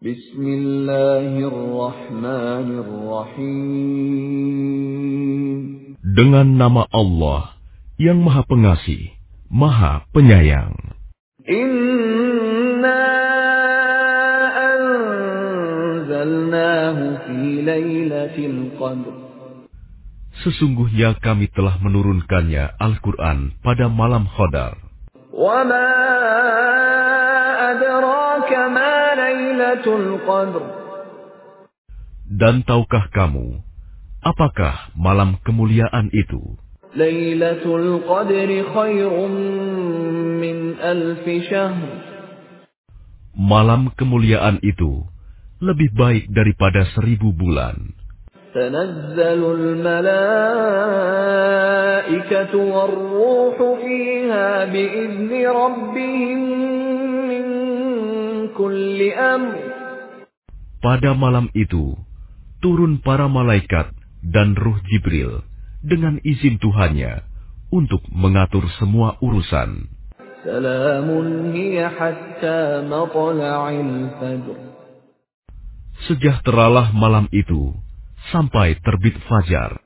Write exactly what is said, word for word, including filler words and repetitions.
Bismillahirrahmanirrahim. Dengan nama Allah yang Maha Pengasih, Maha Penyayang. Inna anzalnahu fi lailatul qadr. Sesungguhnya kami telah menurunkannya Al-Quran pada malam Qadar. Wa ma adraka ma lailatul qadr. Dan tahukah kamu, apakah malam kemuliaan itu? Lailatul qadri khairum min alfi syahr. Malam kemuliaan itu lebih baik daripada seribu bulan. Tanazzalul malaikatu war-ruhu fiha bi'izni rabbihim min kulli amr. Pada malam itu, turun para malaikat dan Ruh Jibril dengan izin Tuhannya untuk mengatur semua urusan. Salamun hiya hatta matla'il fajr. Sejahteralah malam itu sampai terbit fajar.